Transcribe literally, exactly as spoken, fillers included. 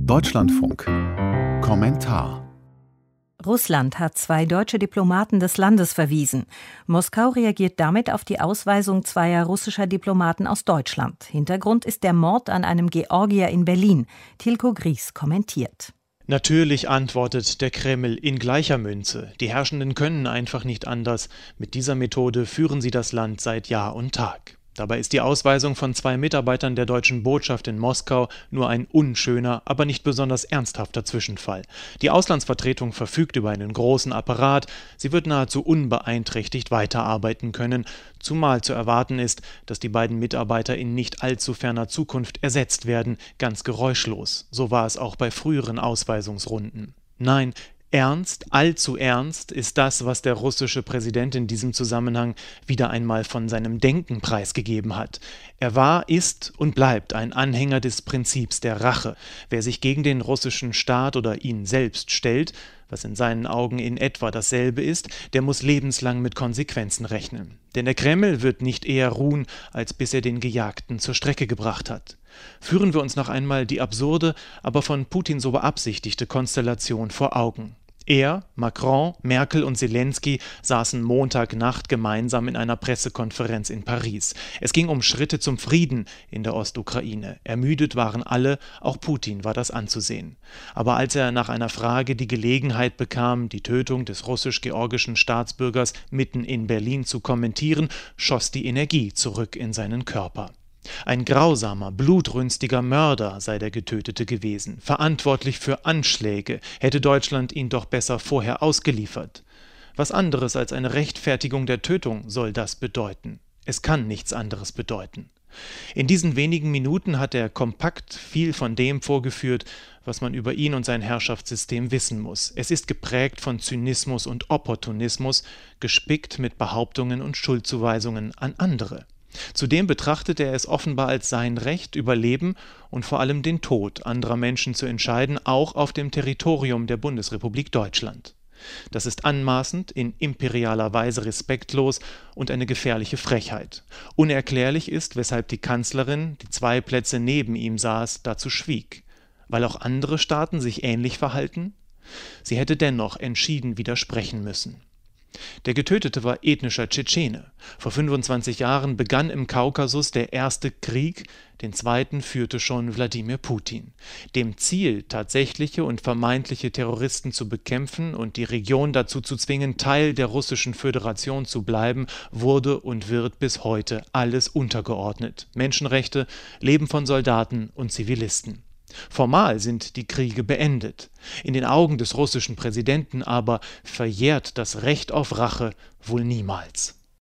Deutschlandfunk. Kommentar. Russland hat zwei deutsche Diplomaten des Landes verwiesen. Moskau reagiert damit auf die Ausweisung zweier russischer Diplomaten aus Deutschland. Hintergrund ist der Mord an einem Georgier in Berlin. Tilko Gries kommentiert. Natürlich antwortet der Kreml in gleicher Münze. Die Herrschenden können einfach nicht anders. Mit dieser Methode führen sie das Land seit Jahr und Tag. Dabei ist die Ausweisung von zwei Mitarbeitern der deutschen Botschaft in Moskau nur ein unschöner, aber nicht besonders ernsthafter Zwischenfall. Die Auslandsvertretung verfügt über einen großen Apparat. Sie wird nahezu unbeeinträchtigt weiterarbeiten können, zumal zu erwarten ist, dass die beiden Mitarbeiter in nicht allzu ferner Zukunft ersetzt werden, ganz geräuschlos. So war es auch bei früheren Ausweisungsrunden. Nein, ernst, allzu ernst ist das, was der russische Präsident in diesem Zusammenhang wieder einmal von seinem Denken preisgegeben hat. Er war, ist und bleibt ein Anhänger des Prinzips der Rache. Wer sich gegen den russischen Staat oder ihn selbst stellt, was in seinen Augen in etwa dasselbe ist, der muss lebenslang mit Konsequenzen rechnen. Denn der Kreml wird nicht eher ruhen, als bis er den Gejagten zur Strecke gebracht hat. Führen wir uns noch einmal die absurde, aber von Putin so beabsichtigte Konstellation vor Augen. Er, Macron, Merkel und Zelensky saßen Montagnacht gemeinsam in einer Pressekonferenz in Paris. Es ging um Schritte zum Frieden in der Ostukraine. Ermüdet waren alle, auch Putin war das anzusehen. Aber als er nach einer Frage die Gelegenheit bekam, die Tötung des russisch-georgischen Staatsbürgers mitten in Berlin zu kommentieren, schoss die Energie zurück in seinen Körper. Ein grausamer, blutrünstiger Mörder sei der Getötete gewesen, verantwortlich für Anschläge, hätte Deutschland ihn doch besser vorher ausgeliefert. Was anderes als eine Rechtfertigung der Tötung soll das bedeuten. Es kann nichts anderes bedeuten. In diesen wenigen Minuten hat er kompakt viel von dem vorgeführt, was man über ihn und sein Herrschaftssystem wissen muss. Es ist geprägt von Zynismus und Opportunismus, gespickt mit Behauptungen und Schuldzuweisungen an andere. Zudem betrachtet er es offenbar als sein Recht, über Leben und vor allem den Tod anderer Menschen zu entscheiden, auch auf dem Territorium der Bundesrepublik Deutschland. Das ist anmaßend, in imperialer Weise respektlos und eine gefährliche Frechheit. Unerklärlich ist, weshalb die Kanzlerin, die zwei Plätze neben ihm saß, dazu schwieg. Weil auch andere Staaten sich ähnlich verhalten? Sie hätte dennoch entschieden widersprechen müssen. Der Getötete war ethnischer Tschetschene. Vor fünfundzwanzig Jahren begann im Kaukasus der erste Krieg, den zweiten führte schon Wladimir Putin. Dem Ziel, tatsächliche und vermeintliche Terroristen zu bekämpfen und die Region dazu zu zwingen, Teil der Russischen Föderation zu bleiben, wurde und wird bis heute alles untergeordnet. Menschenrechte, Leben von Soldaten und Zivilisten. Formal sind die Kriege beendet. In den Augen des russischen Präsidenten aber verjährt das Recht auf Rache wohl niemals.